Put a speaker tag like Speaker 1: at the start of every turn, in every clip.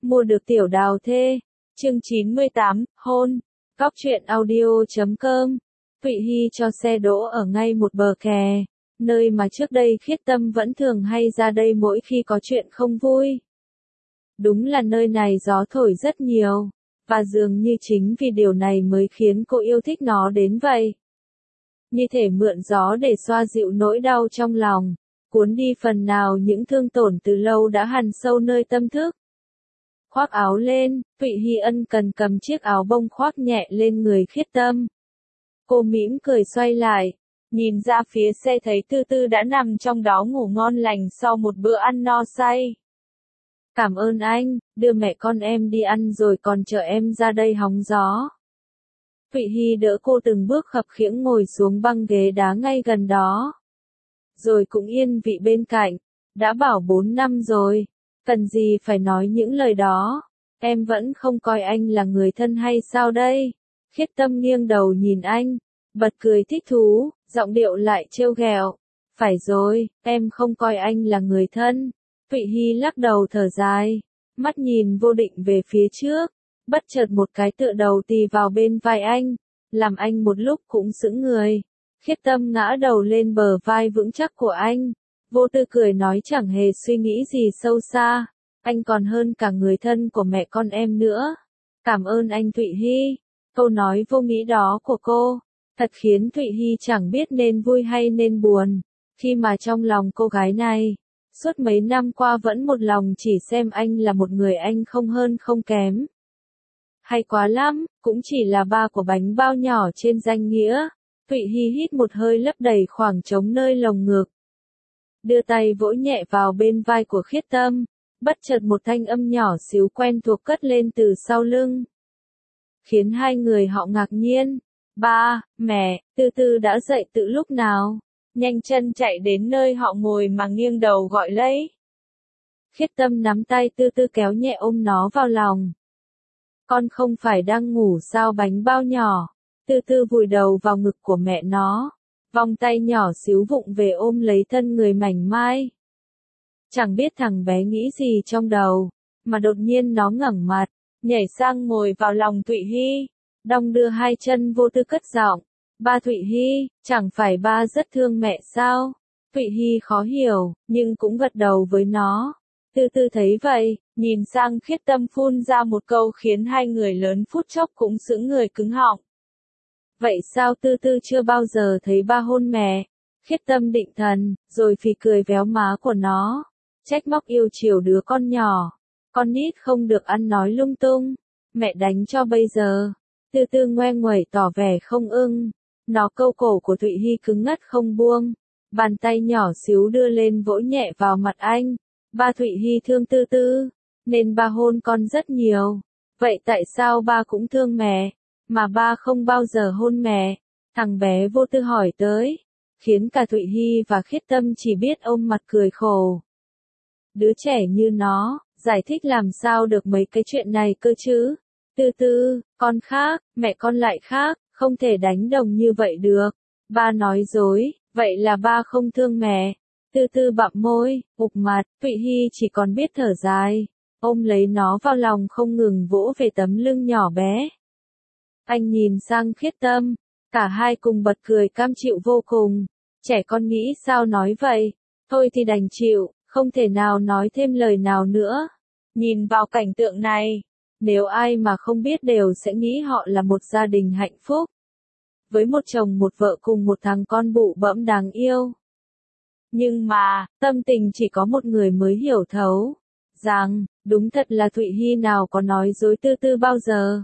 Speaker 1: Mua được tiểu đào thê. Chương 98, hôn. Góc truyện audio.com. Thụy Hy cho xe đỗ ở ngay một bờ kè, nơi mà trước đây Khiết Tâm vẫn thường hay ra đây mỗi khi có chuyện không vui. Đúng là nơi này gió thổi rất nhiều, và dường như chính vì điều này mới khiến cô yêu thích nó đến vậy. Như thể mượn gió để xoa dịu nỗi đau trong lòng, cuốn đi phần nào những thương tổn từ lâu đã hằn sâu nơi tâm thức. Khoác áo lên, Thụy Hy ân cần cầm chiếc áo bông khoác nhẹ lên người Khiết Tâm. Cô mỉm cười xoay lại, nhìn ra phía xe thấy Tư Tư đã nằm trong đó ngủ ngon lành sau một bữa ăn no say. Cảm ơn anh, đưa mẹ con em đi ăn rồi còn chờ em ra đây hóng gió. Thụy Hy đỡ cô từng bước khập khiễng ngồi xuống băng ghế đá ngay gần đó. Rồi cũng yên vị bên cạnh, đã bảo 4 năm rồi, cần gì phải nói những lời đó, em vẫn không coi anh là người thân hay sao đây? Khiết Tâm nghiêng đầu nhìn anh, bật cười thích thú, giọng điệu lại trêu ghẹo. Phải rồi, em không coi anh là người thân. Thụy Hy lắc đầu thở dài, mắt nhìn vô định về phía trước, bất chợt một cái tựa đầu tì vào bên vai anh, làm anh một lúc cũng sững người. Khiết Tâm ngã đầu lên bờ vai vững chắc của anh, vô tư cười nói chẳng hề suy nghĩ gì sâu xa, anh còn hơn cả người thân của mẹ con em nữa. Cảm ơn anh Thụy Hy. Câu nói vô nghĩa đó của cô, thật khiến Thụy Hy chẳng biết nên vui hay nên buồn, khi mà trong lòng cô gái này, suốt mấy năm qua vẫn một lòng chỉ xem anh là một người anh không hơn không kém. Hay quá lắm, cũng chỉ là ba của bánh bao nhỏ trên danh nghĩa. Thụy Hy hít một hơi lấp đầy khoảng trống nơi lồng ngực. Đưa tay vỗ nhẹ vào bên vai của Khiết Tâm, bất chợt một thanh âm nhỏ xíu quen thuộc cất lên từ sau lưng, khiến hai người họ ngạc nhiên. Ba, mẹ, Tư Tư đã dậy từ lúc nào? Nhanh chân chạy đến nơi họ ngồi mà nghiêng đầu gọi lấy. Khiết Tâm nắm tay Tư Tư kéo nhẹ ôm nó vào lòng. Con không phải đang ngủ sao bánh bao nhỏ? Tư Tư vùi đầu vào ngực của mẹ nó, vòng tay nhỏ xíu vụng về ôm lấy thân người mảnh mai. Chẳng biết thằng bé nghĩ gì trong đầu, mà đột nhiên nó ngẩng mặt, nhảy sang ngồi vào lòng Thụy Hy, đong đưa hai chân vô tư cất giọng. Ba Thụy Hy, chẳng phải ba rất thương mẹ sao? Thụy Hy khó hiểu, nhưng cũng gật đầu với nó. Tư Tư thấy vậy, nhìn sang Khiết Tâm phun ra một câu khiến hai người lớn phút chốc cũng sững người cứng họng. Vậy sao Tư Tư chưa bao giờ thấy ba hôn mẹ? Khiết Tâm định thần, rồi phì cười véo má của nó, trách móc yêu chiều đứa con nhỏ. Con nít không được ăn nói lung tung, mẹ đánh cho bây giờ. Tư Tư ngoe nguẩy tỏ vẻ không ưng, nó câu cổ của Thụy Hy cứng ngắt không buông, bàn tay nhỏ xíu đưa lên vỗ nhẹ vào mặt anh. Ba Thụy Hy thương Tư Tư, nên ba hôn con rất nhiều. Vậy tại sao ba cũng thương mẹ, mà ba không bao giờ hôn mẹ? Thằng bé vô tư hỏi tới, khiến cả Thụy Hy và Khiết Tâm chỉ biết ôm mặt cười khổ. Đứa trẻ như nó, giải thích làm sao được mấy cái chuyện này cơ chứ? Tư Tư, con khác, mẹ con lại khác, không thể đánh đồng như vậy được. Ba nói dối, vậy là ba không thương mẹ. Tư Tư bặm môi, ục mặt, Thụy Hy chỉ còn biết thở dài, ôm lấy nó vào lòng không ngừng vỗ về tấm lưng nhỏ bé. Anh nhìn sang Khiết Tâm, cả hai cùng bật cười cam chịu vô cùng. Trẻ con nghĩ sao nói vậy, thôi thì đành chịu, không thể nào nói thêm lời nào nữa. Nhìn vào cảnh tượng này, nếu ai mà không biết đều sẽ nghĩ họ là một gia đình hạnh phúc, với một chồng một vợ cùng một thằng con bụ bẫm đáng yêu. Nhưng mà, tâm tình chỉ có một người mới hiểu thấu, rằng, đúng thật là Thụy Hy nào có nói dối Tư Tư bao giờ.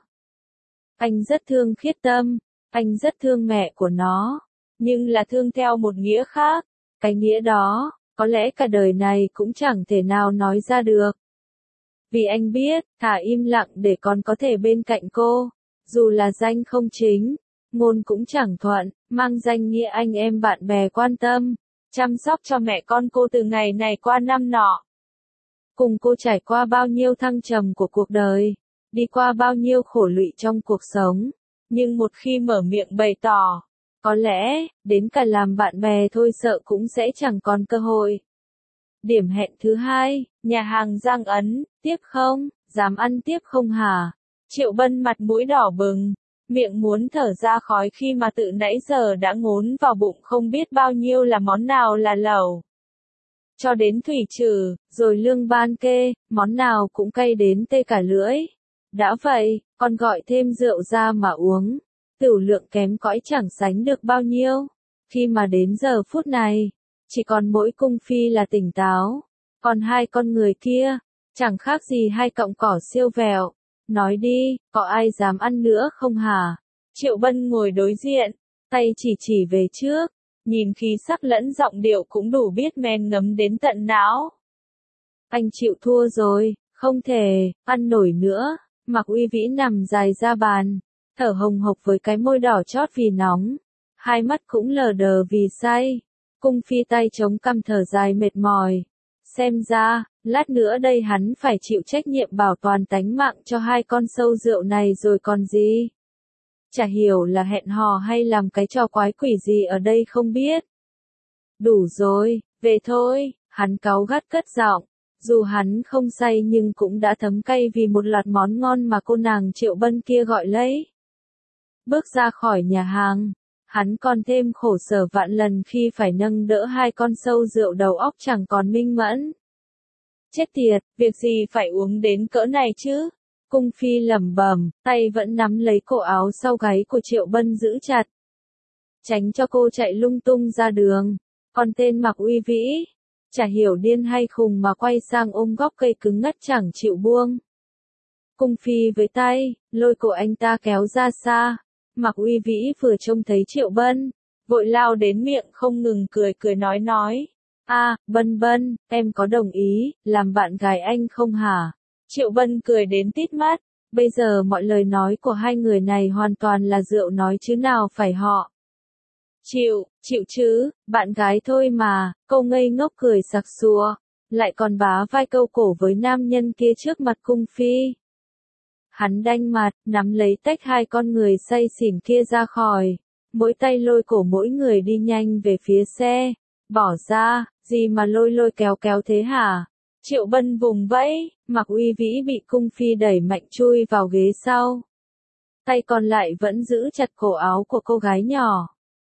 Speaker 1: Anh rất thương Khiết Tâm, anh rất thương mẹ của nó, nhưng là thương theo một nghĩa khác, cái nghĩa đó, có lẽ cả đời này cũng chẳng thể nào nói ra được. Vì anh biết, thà im lặng để con có thể bên cạnh cô, dù là danh không chính, ngôn cũng chẳng thuận, mang danh nghĩa anh em bạn bè quan tâm, chăm sóc cho mẹ con cô từ ngày này qua năm nọ. Cùng cô trải qua bao nhiêu thăng trầm của cuộc đời, đi qua bao nhiêu khổ lụy trong cuộc sống, nhưng một khi mở miệng bày tỏ, có lẽ, đến cả làm bạn bè thôi sợ cũng sẽ chẳng còn cơ hội. Điểm hẹn thứ hai, Nhà hàng Giang Ấn, tiếp không? Dám ăn tiếp không hả? Triệu Bân mặt mũi đỏ bừng, miệng muốn thở ra khói khi mà tự nãy giờ đã ngốn vào bụng không biết bao nhiêu là món nào là lẩu. Cho đến thủy trừ, rồi lương ban kê, món nào cũng cay đến tê cả lưỡi. Đã vậy, còn gọi thêm rượu ra mà uống. Tửu lượng kém cõi chẳng sánh được bao nhiêu. Khi mà đến giờ phút này, chỉ còn mỗi cung phi là tỉnh táo. Còn hai con người kia, chẳng khác gì hai cọng cỏ siêu vẹo. Nói đi, có ai dám ăn nữa không hả? Triệu Bân ngồi đối diện, tay chỉ về trước, nhìn khí sắc lẫn giọng điệu cũng đủ biết men ngấm đến tận não. Anh chịu thua rồi, không thể, ăn nổi nữa. Mạc Uy Vĩ nằm dài ra bàn, thở hồng hộc với cái môi đỏ chót vì nóng, hai mắt cũng lờ đờ vì say. Cung phi tay chống cằm thở dài mệt mỏi. Xem ra, lát nữa đây hắn phải chịu trách nhiệm bảo toàn tánh mạng cho hai con sâu rượu này rồi còn gì. Chả hiểu là hẹn hò hay làm cái trò quái quỷ gì ở đây không biết. Đủ rồi, về thôi, hắn cáu gắt cất giọng. Dù hắn không say nhưng cũng đã thấm cay vì một loạt món ngon mà cô nàng Triệu Bân kia gọi lấy. Bước ra khỏi nhà hàng, hắn còn thêm khổ sở vạn lần khi phải nâng đỡ hai con sâu rượu đầu óc chẳng còn minh mẫn. Chết tiệt, việc gì phải uống đến cỡ này chứ? Cung phi lẩm bẩm, tay vẫn nắm lấy cổ áo sau gáy của Triệu Bân giữ chặt. Tránh cho cô chạy lung tung ra đường. Còn tên Mạc Uy Vĩ, chả hiểu điên hay khùng mà quay sang ôm góc cây cứng ngắt chẳng chịu buông. Cung phi với tay, lôi cổ anh ta kéo ra xa. Mạc Uy Vĩ vừa trông thấy Triệu Bân, vội lao đến miệng không ngừng cười nói. Bân Bân, em có đồng ý, làm bạn gái anh không hả? Triệu Bân cười đến tít mắt, bây giờ mọi lời nói của hai người này hoàn toàn là rượu nói chứ nào phải họ. Chịu chứ, bạn gái thôi mà, câu ngây ngốc cười sặc sụa, lại còn bá vai câu cổ với nam nhân kia trước mặt cung phi. Hắn đanh mặt, nắm lấy tách hai con người say xỉn kia ra khỏi, mỗi tay lôi cổ mỗi người đi nhanh về phía xe. Bỏ ra, gì mà lôi kéo thế hả? Triệu Bân vùng vẫy, Mạc Uy Vĩ bị cung phi đẩy mạnh chui vào ghế sau. Tay còn lại vẫn giữ chặt cổ áo của cô gái nhỏ.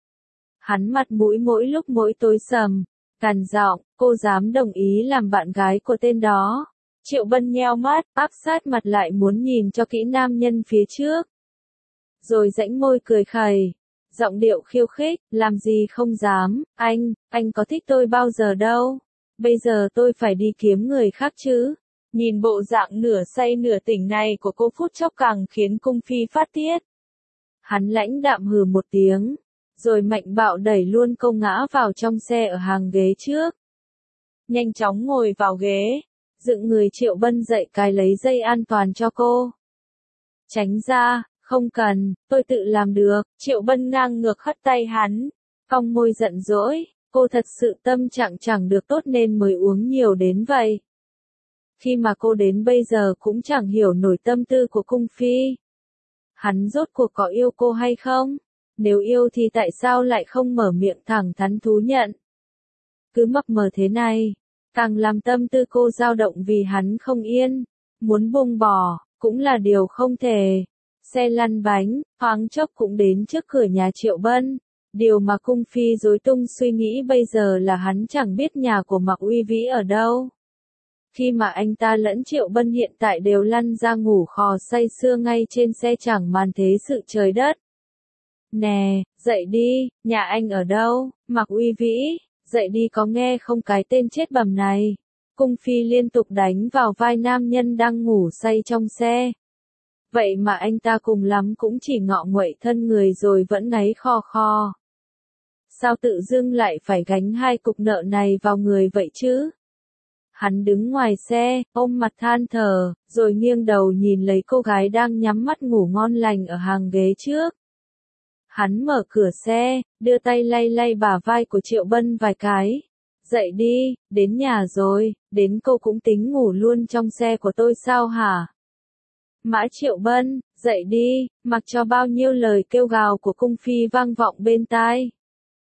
Speaker 1: Hắn mặt mũi mỗi lúc mỗi tối sầm, gằn giọng, cô dám đồng ý làm bạn gái của tên đó. Triệu Bân nheo mắt, áp sát mặt lại muốn nhìn cho kỹ nam nhân phía trước. Rồi rãnh môi cười khẩy, giọng điệu khiêu khích, làm gì không dám, anh có thích tôi bao giờ đâu. Bây giờ tôi phải đi kiếm người khác chứ. Nhìn bộ dạng nửa say nửa tỉnh này của cô phút chốc càng khiến cung phi phát tiết. Hắn lãnh đạm hừ một tiếng, rồi mạnh bạo đẩy luôn cô ngã vào trong xe ở hàng ghế trước. Nhanh chóng ngồi vào ghế, dựng người Triệu Bân dậy cài lấy dây an toàn cho cô. Tránh ra, không cần, tôi tự làm được. Triệu Bân ngang ngược hất tay hắn, cong môi giận dỗi, cô thật sự tâm trạng chẳng được tốt nên mới uống nhiều đến vậy. Khi mà cô đến bây giờ cũng chẳng hiểu nổi tâm tư của cung phi. Hắn rốt cuộc có yêu cô hay không? Nếu yêu thì tại sao lại không mở miệng thẳng thắn thú nhận? Cứ mập mờ thế này, càng làm tâm tư cô dao động vì hắn không yên, muốn buông bỏ, cũng là điều không thể. Xe lăn bánh, thoáng chốc cũng đến trước cửa nhà Triệu Bân. Điều mà cung phi rối tung suy nghĩ bây giờ là hắn chẳng biết nhà của Mạc Uy Vĩ ở đâu. Khi mà anh ta lẫn Triệu Bân hiện tại đều lăn ra ngủ khò say sưa ngay trên xe chẳng màn thế sự trời đất. Nè, dậy đi, nhà anh ở đâu, Mạc Uy Vĩ, dậy đi có nghe không cái tên chết bầm này. Cung phi liên tục đánh vào vai nam nhân đang ngủ say trong xe. Vậy mà anh ta cùng lắm cũng chỉ ngọ nguậy thân người rồi vẫn ngáy khò khò. Sao tự dưng lại phải gánh hai cục nợ này vào người vậy chứ? Hắn đứng ngoài xe, ôm mặt than thở, rồi nghiêng đầu nhìn lấy cô gái đang nhắm mắt ngủ ngon lành ở hàng ghế trước. Hắn mở cửa xe, đưa tay lay bả vai của Triệu Bân vài cái. Dậy đi, đến nhà rồi, đến cô cũng tính ngủ luôn trong xe của tôi sao hả? Mã Triệu Bân, dậy đi, mặc cho bao nhiêu lời kêu gào của cung phi vang vọng bên tai.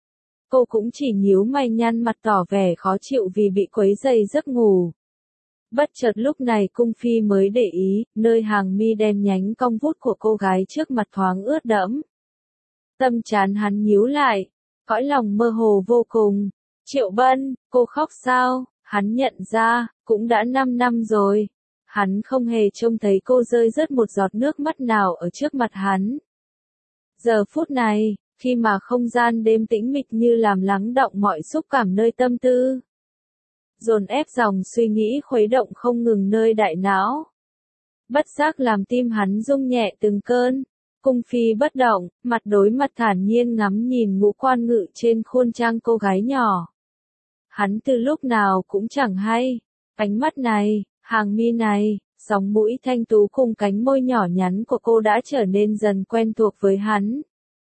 Speaker 1: Cô cũng chỉ nhíu mày nhăn mặt tỏ vẻ khó chịu vì bị quấy rầy giấc ngủ. Bất chợt lúc này cung phi mới để ý, nơi hàng mi đen nhánh cong vút của cô gái trước mặt thoáng ướt đẫm. Tâm trán hắn nhíu lại, cõi lòng mơ hồ vô cùng. Triệu Bân, cô khóc sao? Hắn nhận ra, cũng đã 5 năm rồi. Hắn không hề trông thấy cô rơi rớt một giọt nước mắt nào ở trước mặt hắn. Giờ phút này, khi mà không gian đêm tĩnh mịch như làm lắng động mọi xúc cảm nơi tâm tư. Dồn ép dòng suy nghĩ khuấy động không ngừng nơi đại não. Bất giác làm tim hắn rung nhẹ từng cơn. Cung phi bất động, mặt đối mặt thản nhiên ngắm nhìn ngũ quan ngự trên khuôn trang cô gái nhỏ. Hắn từ lúc nào cũng chẳng hay. Ánh mắt này, hàng mi này, sóng mũi thanh tú cùng cánh môi nhỏ nhắn của cô đã trở nên dần quen thuộc với hắn.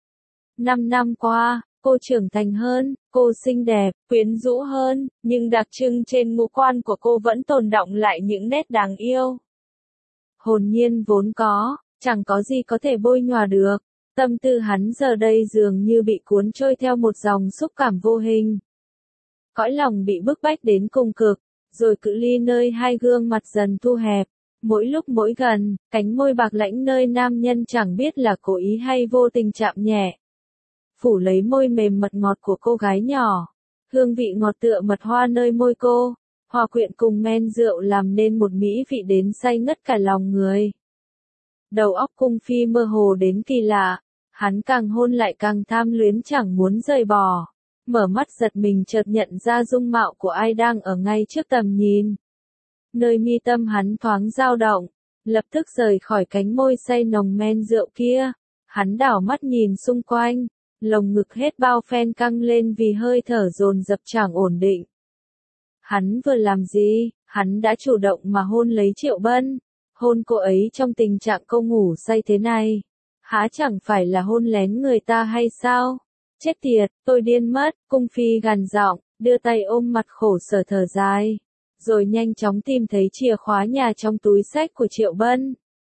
Speaker 1: 5 năm qua, cô trưởng thành hơn, cô xinh đẹp, quyến rũ hơn, nhưng đặc trưng trên ngũ quan của cô vẫn tồn đọng lại những nét đáng yêu. Hồn nhiên vốn có, chẳng có gì có thể bôi nhòa được. Tâm tư hắn giờ đây dường như bị cuốn trôi theo một dòng xúc cảm vô hình. Cõi lòng bị bức bách đến cùng cực, rồi cự ly nơi hai gương mặt dần thu hẹp. Mỗi lúc mỗi gần, cánh môi bạc lãnh nơi nam nhân chẳng biết là cố ý hay vô tình chạm nhẹ. Phủ lấy môi mềm mật ngọt của cô gái nhỏ. Hương vị ngọt tựa mật hoa nơi môi cô, hòa quyện cùng men rượu làm nên một mỹ vị đến say ngất cả lòng người. Đầu óc cung phi mơ hồ đến kỳ lạ, hắn càng hôn lại càng tham luyến chẳng muốn rời bỏ. Mở mắt giật mình chợt nhận ra dung mạo của ai đang ở ngay trước tầm nhìn. Nơi mi tâm hắn thoáng dao động, lập tức rời khỏi cánh môi say nồng men rượu kia. Hắn đảo mắt nhìn xung quanh, lồng ngực hết bao phen căng lên vì hơi thở dồn dập chẳng ổn định. Hắn vừa làm gì, hắn đã chủ động mà hôn lấy Triệu Bân. Hôn cô ấy trong tình trạng cô ngủ say thế này. Há chẳng phải là hôn lén người ta hay sao? Chết tiệt, tôi điên mất, cung phi gằn giọng, đưa tay ôm mặt khổ sở thở dài. Rồi nhanh chóng tìm thấy chìa khóa nhà trong túi xách của Triệu Bân.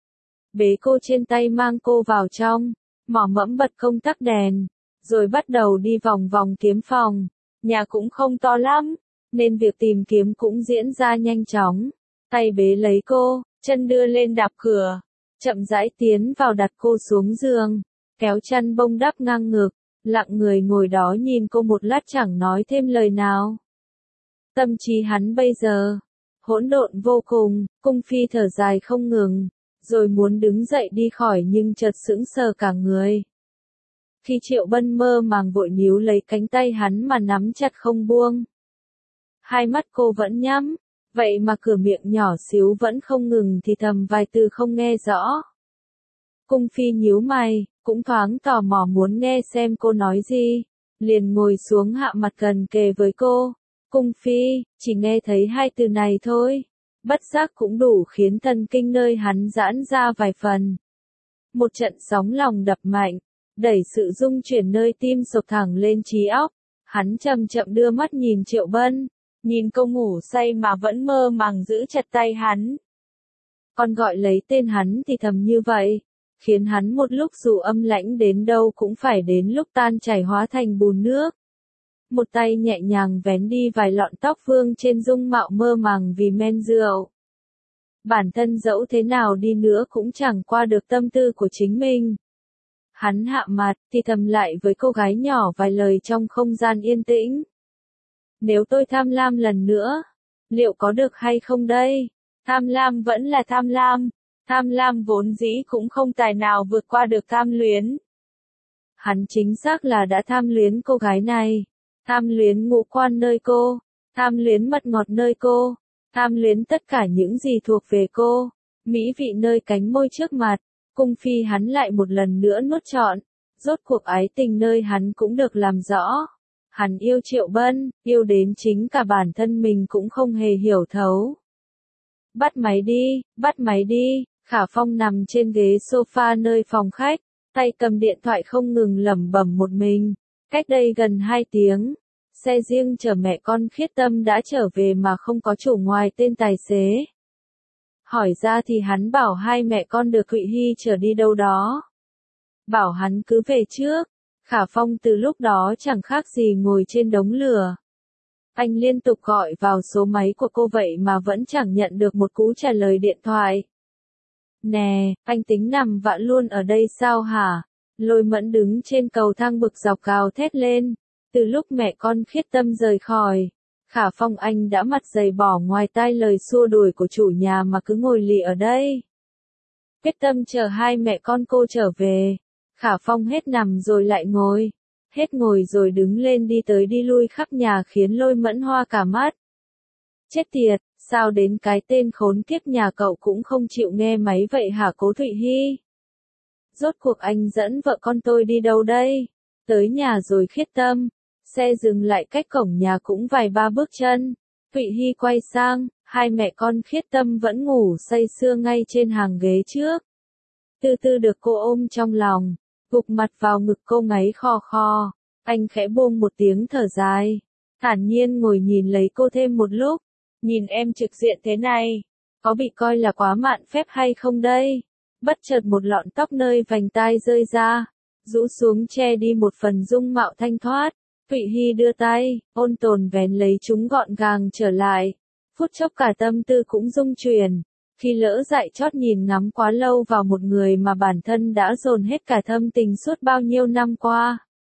Speaker 1: Bế cô trên tay mang cô vào trong, mỏ mẫm bật công tắc đèn, rồi bắt đầu đi vòng vòng kiếm phòng. Nhà cũng không to lắm, nên việc tìm kiếm cũng diễn ra nhanh chóng. Tay bế lấy cô, chân đưa lên đạp cửa, chậm rãi tiến vào đặt cô xuống giường, kéo chăn bông đắp ngang ngực, lặng người ngồi đó nhìn cô một lát chẳng nói thêm lời nào. Tâm trí hắn bây giờ, hỗn độn vô cùng, cung phi thở dài không ngừng, rồi muốn đứng dậy đi khỏi nhưng chợt sững sờ cả người. Khi Triệu Bân mơ màng vội níu lấy cánh tay hắn mà nắm chặt không buông. Hai mắt cô vẫn nhắm, vậy mà cửa miệng nhỏ xíu vẫn không ngừng thì thầm vài từ không nghe rõ. Cung phi nhíu mày, cũng thoáng tò mò muốn nghe xem cô nói gì, liền ngồi xuống hạ mặt gần kề với cô. Cung phi, chỉ nghe thấy hai từ này thôi, bất giác cũng đủ khiến thần kinh nơi hắn giãn ra vài phần. Một trận sóng lòng đập mạnh, đẩy sự rung chuyển nơi tim sộc thẳng lên trí óc. Hắn chậm chậm đưa mắt nhìn Triệu Bân, nhìn cô ngủ say mà vẫn mơ màng giữ chặt tay hắn. Còn gọi lấy tên hắn thì thầm như vậy, khiến hắn một lúc dù âm lãnh đến đâu cũng phải đến lúc tan chảy hóa thành bùn nước. Một tay nhẹ nhàng vén đi vài lọn tóc vương trên dung mạo mơ màng vì men rượu. Bản thân dẫu thế nào đi nữa cũng chẳng qua được tâm tư của chính mình. Hắn hạ mặt, thì thầm lại với cô gái nhỏ vài lời trong không gian yên tĩnh. Nếu tôi tham lam lần nữa, liệu có được hay không đây? Tham lam vẫn là tham lam vốn dĩ cũng không tài nào vượt qua được tham luyến. Hắn chính xác là đã tham luyến cô gái này, tham luyến ngũ quan nơi cô, tham luyến mật ngọt nơi cô, tham luyến tất cả những gì thuộc về cô, mỹ vị nơi cánh môi trước mặt. Cung phi hắn lại một lần nữa nuốt trọn, rốt cuộc ái tình nơi hắn cũng được làm rõ. Hắn yêu Triệu Bân, yêu đến chính cả bản thân mình cũng không hề hiểu thấu. Bắt máy đi, Khả Phong nằm trên ghế sofa nơi phòng khách, tay cầm điện thoại không ngừng lẩm bẩm một mình. Cách đây gần 2 tiếng, xe riêng chở mẹ con Khiết Tâm đã trở về mà không có chủ ngoài tên tài xế. Hỏi ra thì hắn bảo hai mẹ con được Thụy Hy chở đi đâu đó. Bảo hắn cứ về trước. Khả Phong từ lúc đó chẳng khác gì ngồi trên đống lửa. Anh liên tục gọi vào số máy của cô vậy mà vẫn chẳng nhận được một cú trả lời điện thoại. Nè, anh tính nằm vạ luôn ở đây sao hả? Lôi Mẫn đứng trên cầu thang bực dọc gào thét lên. Từ lúc mẹ con Khiết Tâm rời khỏi, Khả Phong anh đã mặt dày bỏ ngoài tai lời xua đuổi của chủ nhà mà cứ ngồi lì ở đây. Quyết tâm chờ hai mẹ con cô trở về. Khả Phong hết nằm rồi lại ngồi, hết ngồi rồi đứng lên đi tới đi lui khắp nhà khiến Lôi Mẫn hoa cả mắt. Chết tiệt, sao đến cái tên khốn kiếp nhà cậu cũng không chịu nghe máy vậy hả Cố Thụy Hy? Rốt cuộc anh dẫn vợ con tôi đi đâu đây? Tới nhà rồi Khiết Tâm. Xe dừng lại cách cổng nhà cũng vài ba bước chân. Thụy Hy quay sang, hai mẹ con Khiết Tâm vẫn ngủ say sưa ngay trên hàng ghế trước. Từ từ được cô ôm trong lòng, gục mặt vào ngực cô ngáy khò khò. Anh khẽ buông một tiếng thở dài, thản nhiên ngồi nhìn lấy cô thêm một lúc. Nhìn em trực diện thế này, có bị coi là quá mạn phép hay không đây? Bất chợt một lọn tóc nơi vành tai rơi ra, rũ xuống che đi một phần dung mạo thanh thoát. Thụy Hy đưa tay, ôn tồn vén lấy chúng gọn gàng trở lại. Phút chốc cả tâm tư cũng rung chuyển. Khi lỡ dại chót nhìn ngắm quá lâu vào một người mà bản thân đã dồn hết cả thâm tình suốt bao nhiêu năm qua.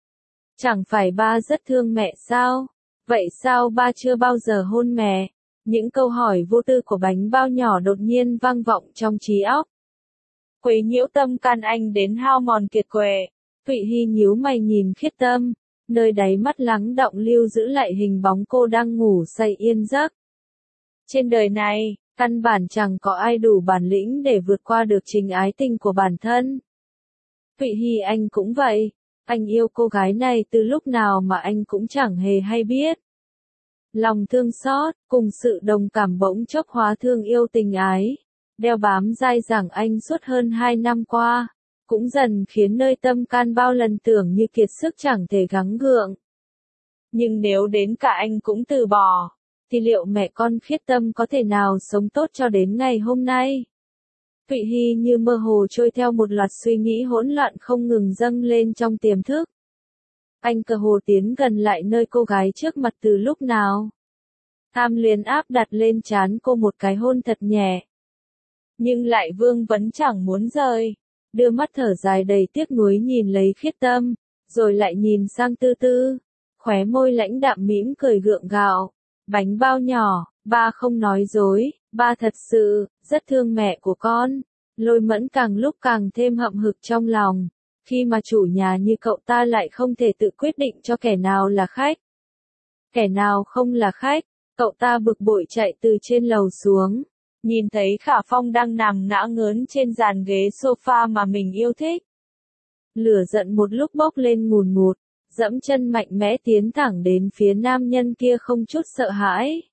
Speaker 1: Chẳng phải ba rất thương mẹ sao? Vậy sao ba chưa bao giờ hôn mẹ? Những câu hỏi vô tư của bánh bao nhỏ đột nhiên vang vọng trong trí óc. Quấy nhiễu tâm can anh đến hao mòn kiệt quệ. Thụy Hy nhíu mày nhìn Khiết Tâm, nơi đáy mắt lắng đọng lưu giữ lại hình bóng cô đang ngủ say yên giấc. Trên đời này, căn bản chẳng có ai đủ bản lĩnh để vượt qua được trình ái tình của bản thân. Thụy Hy anh cũng vậy, anh yêu cô gái này từ lúc nào mà anh cũng chẳng hề hay biết. Lòng thương xót, cùng sự đồng cảm bỗng chốc hóa thương yêu tình ái, đeo bám dai dẳng anh suốt hơn 2 năm qua, cũng dần khiến nơi tâm can bao lần tưởng như kiệt sức chẳng thể gắng gượng. Nhưng nếu đến cả anh cũng từ bỏ, thì liệu mẹ con Khiết Tâm có thể nào sống tốt cho đến ngày hôm nay? Thụy Hy như mơ hồ trôi theo một loạt suy nghĩ hỗn loạn không ngừng dâng lên trong tiềm thức. Anh cơ hồ tiến gần lại nơi cô gái trước mặt từ lúc nào. Tham luyến áp đặt lên trán cô một cái hôn thật nhẹ. Nhưng lại vương vấn chẳng muốn rời. Đưa mắt thở dài đầy tiếc nuối nhìn lấy Khiết Tâm, rồi lại nhìn sang Tư Tư. Khóe môi lãnh đạm mỉm cười gượng gạo. Bánh bao nhỏ, ba không nói dối, ba thật sự, rất thương mẹ của con. Lôi Mẫn càng lúc càng thêm hậm hực trong lòng. Khi mà chủ nhà như cậu ta lại không thể tự quyết định cho kẻ nào là khách, kẻ nào không là khách, cậu ta bực bội chạy từ trên lầu xuống. Nhìn thấy Khả Phong đang nằm ngã ngớn trên dàn ghế sofa mà mình yêu thích. Lửa giận một lúc bốc lên ngùn ngụt, dẫm chân mạnh mẽ tiến thẳng đến phía nam nhân kia không chút sợ hãi.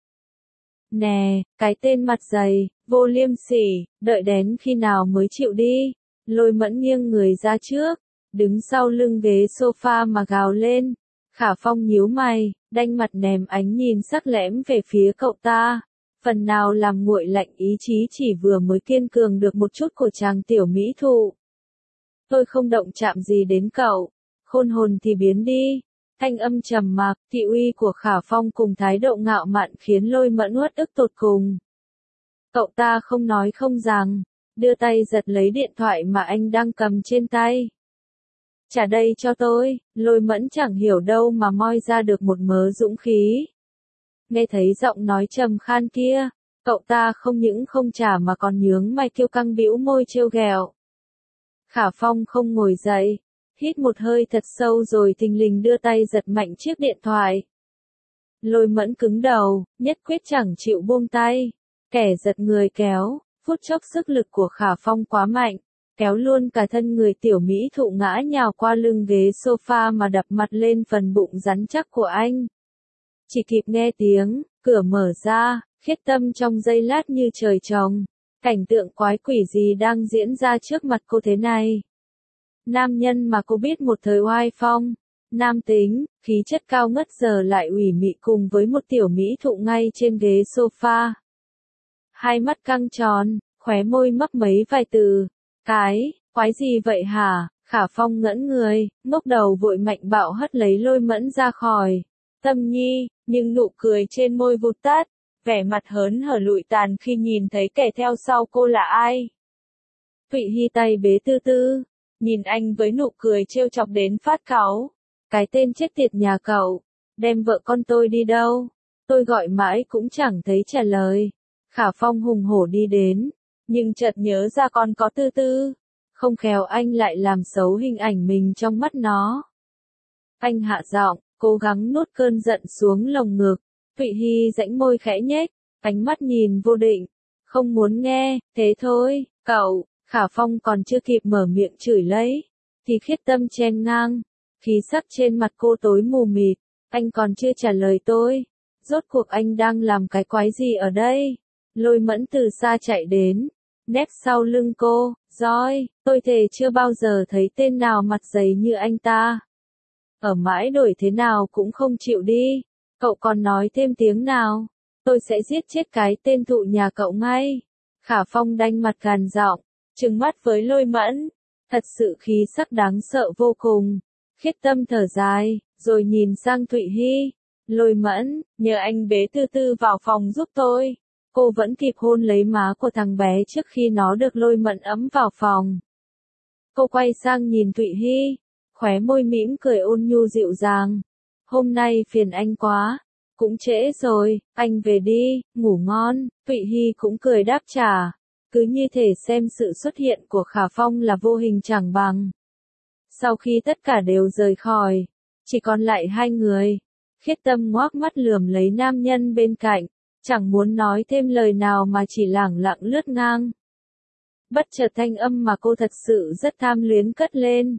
Speaker 1: Nè, cái tên mặt dày, vô liêm sỉ, đợi đến khi nào mới chịu đi. Lôi Mẫn nghiêng người ra trước, đứng sau lưng ghế sofa mà gào lên. Khả Phong nhíu mày, đanh mặt ném ánh nhìn sắc lẻm về phía cậu ta. Phần nào làm nguội lạnh ý chí chỉ vừa mới kiên cường được một chút của chàng tiểu mỹ thụ. Tôi không động chạm gì đến cậu, khôn hồn thì biến đi. Thanh âm trầm mặc, thị uy của Khả Phong cùng thái độ ngạo mạn khiến Lôi Mẫn uất ức tột cùng. Cậu ta không nói không rằng, đưa tay giật lấy điện thoại mà anh đang cầm trên tay. Trả đây cho tôi. Lôi Mẫn chẳng hiểu đâu mà moi ra được một mớ dũng khí. Nghe thấy giọng nói trầm khan kia, cậu ta không những không trả mà còn nhướng mày kiêu căng bĩu môi trêu ghẹo. Khả Phong không ngồi dậy, hít một hơi thật sâu rồi thình lình đưa tay giật mạnh chiếc điện thoại. Lôi Mẫn cứng đầu, nhất quyết chẳng chịu buông tay. Kẻ giật người kéo, phút chốc sức lực của Khả Phong quá mạnh, kéo luôn cả thân người tiểu mỹ thụ ngã nhào qua lưng ghế sofa mà đập mặt lên phần bụng rắn chắc của anh. Chỉ kịp nghe tiếng, cửa mở ra, Khiết Tâm trong giây lát như trời trồng. Cảnh tượng quái quỷ gì đang diễn ra trước mặt cô thế này? Nam nhân mà cô biết một thời oai phong, nam tính, khí chất cao ngất giờ lại ủy mị cùng với một tiểu mỹ thụ ngay trên ghế sofa. Hai mắt căng tròn, khóe môi mấp mấy vài từ. Quái gì vậy hả? Khả Phong ngẩn người, ngốc đầu vội mạnh bạo hất lấy Lôi Mẫn ra khỏi. Tâm Nhi, nhưng nụ cười trên môi vụt tắt, vẻ mặt hớn hở lụi tàn khi nhìn thấy kẻ theo sau cô là ai. Thụy Hy tay bế Tư Tư, nhìn anh với nụ cười trêu chọc đến phát cáu. Cái tên chết tiệt nhà cậu, đem vợ con tôi đi đâu? Tôi gọi mãi cũng chẳng thấy trả lời. Khả Phong hùng hổ đi đến, nhưng chợt nhớ ra còn có Tư Tư. Không khéo anh lại làm xấu hình ảnh mình trong mắt nó. Anh hạ giọng, cố gắng nuốt cơn giận xuống lồng ngực. Thụy Hy giãnh môi khẽ nhếch, ánh mắt nhìn vô định. Không muốn nghe, thế thôi, cậu. Khả Phong còn chưa kịp mở miệng chửi lấy, thì Khiết Tâm chen ngang. Khí sắc trên mặt cô tối mù mịt, anh còn chưa trả lời tôi. Rốt cuộc anh đang làm cái quái gì ở đây? Lôi Mẫn từ xa chạy đến, nép sau lưng cô, roi, tôi thề chưa bao giờ thấy tên nào mặt dày như anh ta. Ở mãi đổi thế nào cũng không chịu đi, cậu còn nói thêm tiếng nào, tôi sẽ giết chết cái tên thụ nhà cậu ngay. Khả Phong đanh mặt gằn giọng, trừng mắt với Lôi Mẫn, thật sự khí sắc đáng sợ vô cùng. Khiết Tâm thở dài, rồi nhìn sang Thụy Hy. Lôi Mẫn, nhờ anh bế Tư Tư vào phòng giúp tôi. Cô vẫn kịp hôn lấy má của thằng bé trước khi nó được Lôi Mẫn ấm vào phòng. Cô quay sang nhìn Thụy Hy, khóe môi mỉm cười ôn nhu dịu dàng. Hôm nay phiền anh quá, cũng trễ rồi, anh về đi, ngủ ngon. Thụy Hy cũng cười đáp trả, cứ như thể xem sự xuất hiện của Khả Phong là vô hình chẳng bằng. Sau khi tất cả đều rời khỏi, chỉ còn lại hai người. Khiết Tâm ngoác mắt lườm lấy nam nhân bên cạnh, chẳng muốn nói thêm lời nào mà chỉ lẳng lặng lướt ngang. Bất chợt thanh âm mà cô thật sự rất tham luyến cất lên.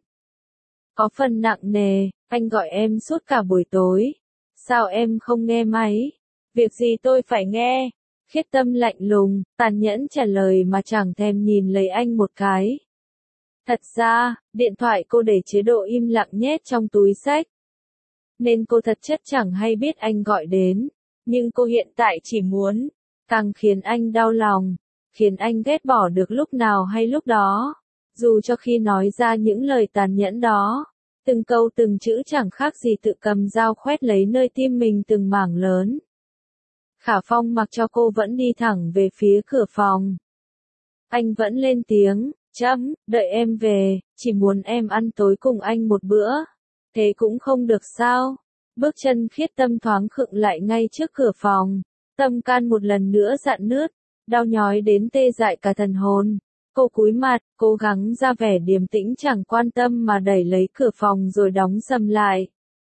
Speaker 1: Có phần nặng nề, anh gọi em suốt cả buổi tối. Sao em không nghe máy? Việc gì tôi phải nghe? Khiết Tâm lạnh lùng, tàn nhẫn trả lời mà chẳng thèm nhìn lấy anh một cái. Thật ra, điện thoại cô để chế độ im lặng nhét trong túi xách. Nên cô thật chất chẳng hay biết anh gọi đến. Nhưng cô hiện tại chỉ muốn, càng khiến anh đau lòng, khiến anh ghét bỏ được lúc nào hay lúc đó. Dù cho khi nói ra những lời tàn nhẫn đó, từng câu từng chữ chẳng khác gì tự cầm dao khoét lấy nơi tim mình từng mảng lớn. Khả Phong mặc cho cô vẫn đi thẳng về phía cửa phòng. Anh vẫn lên tiếng, đợi em về, chỉ muốn em ăn tối cùng anh một bữa. Thế cũng không được sao? Bước chân Khiết Tâm thoáng khựng lại ngay trước cửa phòng. Tâm can một lần nữa rạn nứt, đau nhói đến tê dại cả thần hồn. Cô cúi mặt, cố gắng ra vẻ điềm tĩnh chẳng quan tâm mà đẩy lấy cửa phòng rồi đóng sầm lại.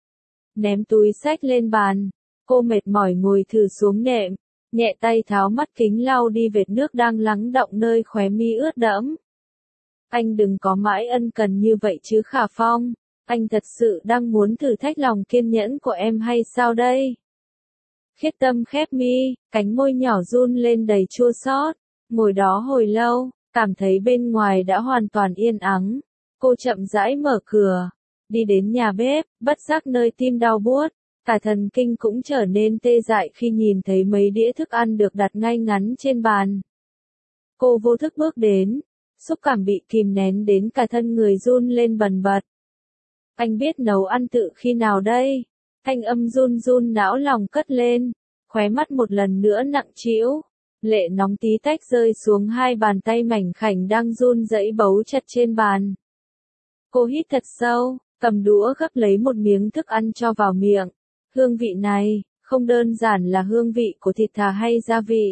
Speaker 1: Ném túi xách lên bàn, cô mệt mỏi ngồi thử xuống nệm, nhẹ tay tháo mắt kính lau đi vệt nước đang lắng đọng nơi khóe mi ướt đẫm. Anh đừng có mãi ân cần như vậy chứ Khả Phong, anh thật sự đang muốn thử thách lòng kiên nhẫn của em hay sao đây? Khiết Tâm khép mi, cánh môi nhỏ run lên đầy chua xót, ngồi đó hồi lâu, cảm thấy bên ngoài đã hoàn toàn yên ắng. Cô chậm rãi mở cửa, đi đến nhà bếp, bất giác nơi tim đau buốt, cả thần kinh cũng trở nên tê dại khi nhìn thấy mấy đĩa thức ăn được đặt ngay ngắn trên bàn. Cô vô thức bước đến, xúc cảm bị kìm nén đến cả thân người run lên bần bật. Anh biết nấu ăn tự khi nào đây? Thanh âm run run não lòng cất lên, khóe mắt một lần nữa nặng trĩu, lệ nóng tí tách rơi xuống hai bàn tay mảnh khảnh đang run rẩy bấu chặt trên bàn. Cô hít thật sâu, cầm đũa gấp lấy một miếng thức ăn cho vào miệng. Hương vị này, không đơn giản là hương vị của thịt thà hay gia vị,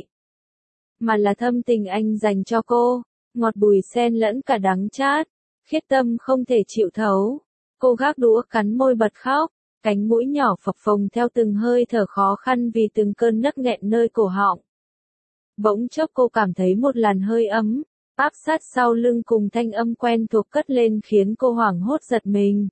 Speaker 1: mà là thâm tình anh dành cho cô, ngọt bùi xen lẫn cả đắng chát. Khiết Tâm không thể chịu thấu. Cô gác đũa cắn môi bật khóc, cánh mũi nhỏ phập phồng theo từng hơi thở khó khăn vì từng cơn nấc nghẹn nơi cổ họng. Bỗng chốc cô cảm thấy một làn hơi ấm, áp sát sau lưng cùng thanh âm quen thuộc cất lên khiến cô hoảng hốt giật mình.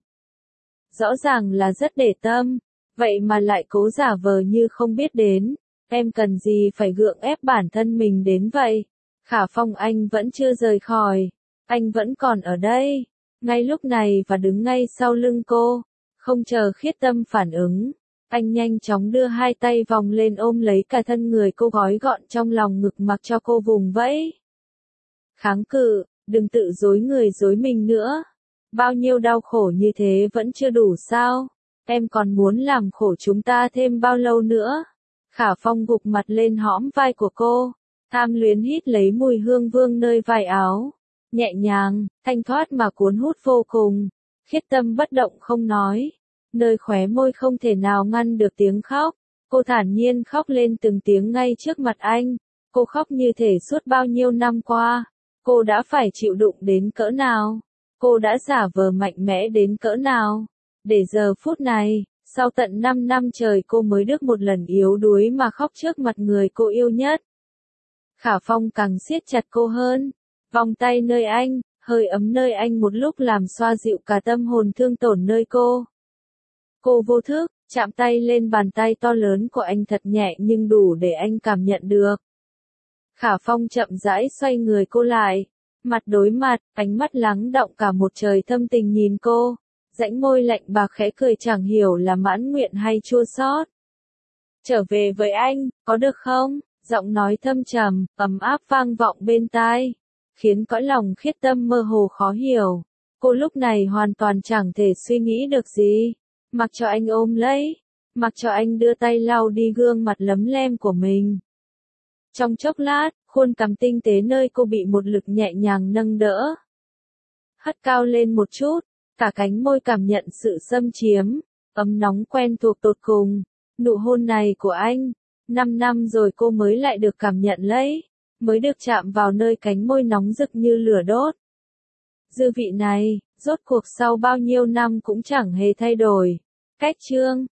Speaker 1: Rõ ràng là rất để tâm, vậy mà lại cố giả vờ như không biết đến. Em cần gì phải gượng ép bản thân mình đến vậy? Khả Phong anh vẫn chưa rời khỏi, anh vẫn còn ở đây, ngay lúc này và đứng ngay sau lưng cô. Không chờ Khiết Tâm phản ứng, anh nhanh chóng đưa hai tay vòng lên ôm lấy cả thân người cô gói gọn trong lòng ngực mặc cho cô vùng vẫy. Kháng cự, đừng tự dối người dối mình nữa. Bao nhiêu đau khổ như thế vẫn chưa đủ sao? em còn muốn làm khổ chúng ta thêm bao lâu nữa? Khả Phong gục mặt lên hõm vai của cô, tham luyến hít lấy mùi hương vương nơi vai áo, nhẹ nhàng, thanh thoát mà cuốn hút vô cùng. Khiết Tâm bất động không nói, nơi khóe môi không thể nào ngăn được tiếng khóc. Cô thản nhiên khóc lên từng tiếng ngay trước mặt anh. Cô khóc như thể suốt bao nhiêu năm qua, cô đã phải chịu đựng đến cỡ nào. Cô đã giả vờ mạnh mẽ đến cỡ nào. Để giờ phút này, sau tận 5 năm trời cô mới được một lần yếu đuối mà khóc trước mặt người cô yêu nhất. Khả Phong càng siết chặt cô hơn. Vòng tay nơi anh, hơi ấm nơi anh một lúc làm xoa dịu cả tâm hồn thương tổn nơi cô. Cô vô thức, chạm tay lên bàn tay to lớn của anh thật nhẹ nhưng đủ để anh cảm nhận được. Khả Phong chậm rãi xoay người cô lại. Mặt đối mặt, ánh mắt lắng đọng cả một trời thâm tình nhìn cô. Rãnh môi lạnh bạc khẽ cười chẳng hiểu là mãn nguyện hay chua xót. Trở về với anh, có được không? Giọng nói thâm trầm, ấm áp vang vọng bên tai, khiến cõi lòng Khiết Tâm mơ hồ khó hiểu. Cô lúc này hoàn toàn chẳng thể suy nghĩ được gì. Mặc cho anh ôm lấy, mặc cho anh đưa tay lau đi gương mặt lấm lem của mình. Trong chốc lát, khuôn cằm tinh tế nơi cô bị một lực nhẹ nhàng nâng đỡ. Hất cao lên một chút, cả cánh môi cảm nhận sự xâm chiếm, ấm nóng quen thuộc tột cùng. Nụ hôn này của anh, 5 năm rồi cô mới lại được cảm nhận lấy, mới được chạm vào nơi cánh môi nóng rực như lửa đốt. Dư vị này, rốt cuộc sau bao nhiêu năm cũng chẳng hề thay đổi. Cách chương